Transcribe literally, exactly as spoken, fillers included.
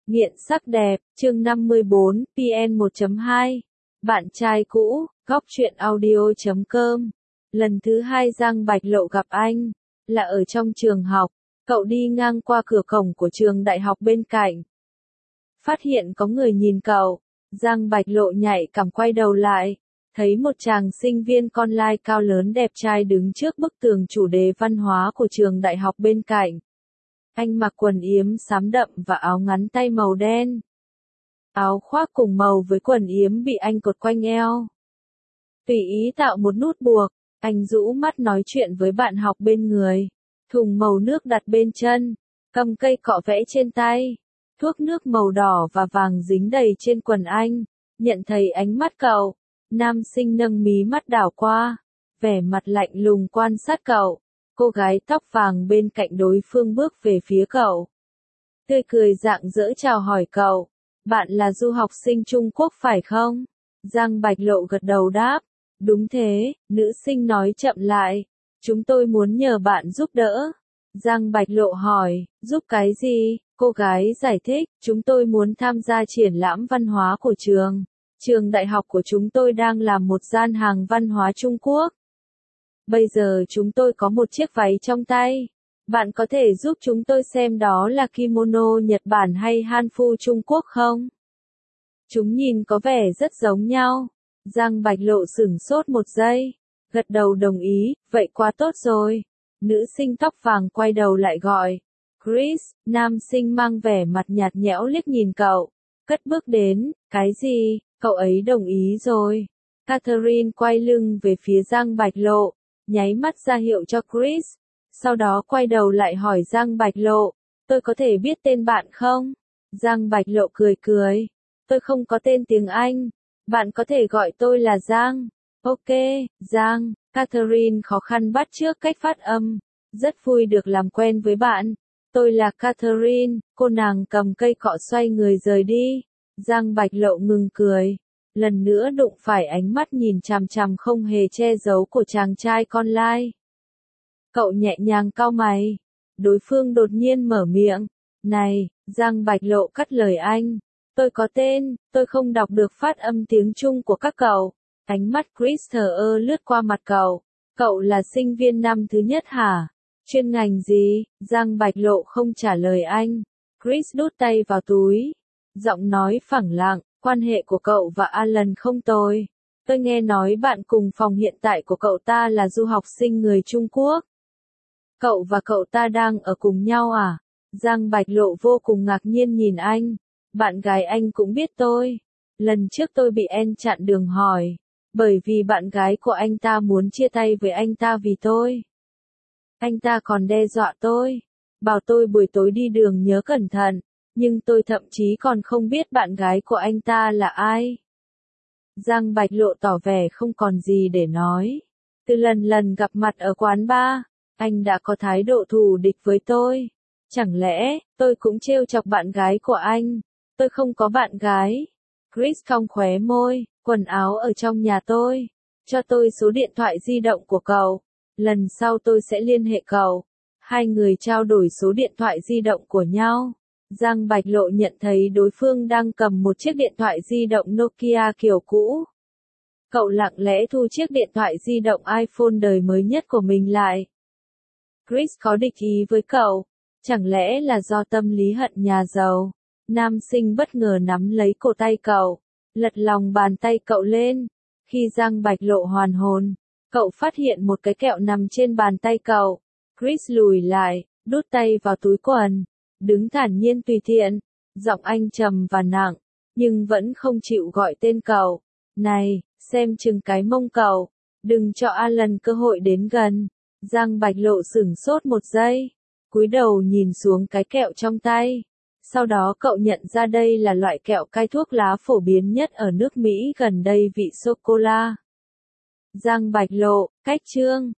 Nghiện sắc đẹp, chương năm mươi bốn, P N một chấm hai. Bạn trai cũ, góc truyện audio chấm com. Lần thứ hai Giang Bạch Lộ gặp anh, là ở trong trường học. Cậu đi ngang qua cửa cổng của trường đại học bên cạnh. Phát hiện có người nhìn cậu, Giang Bạch Lộ nhạy cảm quay đầu lại, thấy một chàng sinh viên con lai cao lớn đẹp trai đứng trước bức tường chủ đề văn hóa của trường đại học bên cạnh. Anh mặc quần yếm xám đậm và áo ngắn tay màu đen. Áo khoác cùng màu với quần yếm bị anh cột quanh eo. Tùy ý tạo một nút buộc, anh rũ mắt nói chuyện với bạn học bên người. Thùng màu nước đặt bên chân, cầm cây cọ vẽ trên tay. Thuốc nước màu đỏ và vàng dính đầy trên quần anh. Nhận thấy ánh mắt cậu, nam sinh nâng mí mắt đảo qua, vẻ mặt lạnh lùng quan sát cậu. Cô gái tóc vàng bên cạnh đối phương bước về phía cậu. Tươi cười rạng rỡ chào hỏi cậu. Bạn là du học sinh Trung Quốc phải không? Giang Bạch Lộ gật đầu đáp. Đúng thế, nữ sinh nói chậm lại. Chúng tôi muốn nhờ bạn giúp đỡ. Giang Bạch Lộ hỏi, giúp cái gì? Cô gái giải thích, chúng tôi muốn tham gia triển lãm văn hóa của trường. Trường đại học của chúng tôi đang làm một gian hàng văn hóa Trung Quốc. Bây giờ chúng tôi có một chiếc váy trong tay. Bạn có thể giúp chúng tôi xem đó là kimono Nhật Bản hay Hanfu Trung Quốc không? Chúng nhìn có vẻ rất giống nhau. Giang Bạch Lộ sửng sốt một giây. Gật đầu đồng ý, vậy quá tốt rồi. Nữ sinh tóc vàng quay đầu lại gọi. Chris, nam sinh mang vẻ mặt nhạt nhẽo liếc nhìn cậu. Cất bước đến, cái gì, cậu ấy đồng ý rồi. Catherine quay lưng về phía Giang Bạch Lộ. Nháy mắt ra hiệu cho Chris, sau đó quay đầu lại hỏi Giang Bạch Lộ, tôi có thể biết tên bạn không? Giang Bạch Lộ cười cười, tôi không có tên tiếng Anh, bạn có thể gọi tôi là Giang. Ok, Giang, Catherine khó khăn bắt chước cách phát âm, rất vui được làm quen với bạn. Tôi là Catherine, cô nàng cầm cây cọ xoay người rời đi. Giang Bạch Lộ ngừng cười. Lần nữa đụng phải ánh mắt nhìn chằm chằm không hề che giấu của chàng trai con lai. Cậu nhẹ nhàng cau mày. Đối phương đột nhiên mở miệng. Này, Giang Bạch Lộ cắt lời anh. Tôi có tên, tôi không đọc được phát âm tiếng Trung của các cậu. Ánh mắt Chris thờ ơ lướt qua mặt cậu. Cậu là sinh viên năm thứ nhất hả? Chuyên ngành gì? Giang Bạch Lộ không trả lời anh. Chris đút tay vào túi. Giọng nói phẳng lặng. Quan hệ của cậu và Alan không tồi. Tôi nghe nói bạn cùng phòng hiện tại của cậu ta là du học sinh người Trung Quốc. Cậu và cậu ta đang ở cùng nhau à? Giang Bạch Lộ vô cùng ngạc nhiên nhìn anh. Bạn gái anh cũng biết tôi. Lần trước tôi bị En chặn đường hỏi. Bởi vì bạn gái của anh ta muốn chia tay với anh ta vì tôi. Anh ta còn đe dọa tôi. Bảo tôi buổi tối đi đường nhớ cẩn thận. Nhưng tôi thậm chí còn không biết bạn gái của anh ta là ai. Giang Bạch Lộ tỏ vẻ không còn gì để nói. Từ lần lần gặp mặt ở quán bar, anh đã có thái độ thù địch với tôi. Chẳng lẽ, tôi cũng trêu chọc bạn gái của anh? Tôi không có bạn gái. Chris cong khóe môi, quần áo ở trong nhà tôi. Cho tôi số điện thoại di động của cậu. Lần sau tôi sẽ liên hệ cậu. Hai người trao đổi số điện thoại di động của nhau. Giang Bạch Lộ nhận thấy đối phương đang cầm một chiếc điện thoại di động Nokia kiểu cũ. Cậu lặng lẽ thu chiếc điện thoại di động iPhone đời mới nhất của mình lại. Chris có địch ý với cậu. Chẳng lẽ là do tâm lý hận nhà giàu? Nam sinh bất ngờ nắm lấy cổ tay cậu. Lật lòng bàn tay cậu lên. Khi Giang Bạch Lộ hoàn hồn, cậu phát hiện một cái kẹo nằm trên bàn tay cậu. Chris lùi lại, đút tay vào túi quần. Đứng thản nhiên tùy tiện, giọng anh trầm và nặng, nhưng vẫn không chịu gọi tên cậu. Này, xem chừng cái mông cậu, đừng cho Alan cơ hội đến gần. Giang Bạch Lộ sửng sốt một giây, cúi đầu nhìn xuống cái kẹo trong tay. Sau đó cậu nhận ra đây là loại kẹo cai thuốc lá phổ biến nhất ở nước Mỹ gần đây, vị sô-cô-la. Giang Bạch Lộ, cách chương.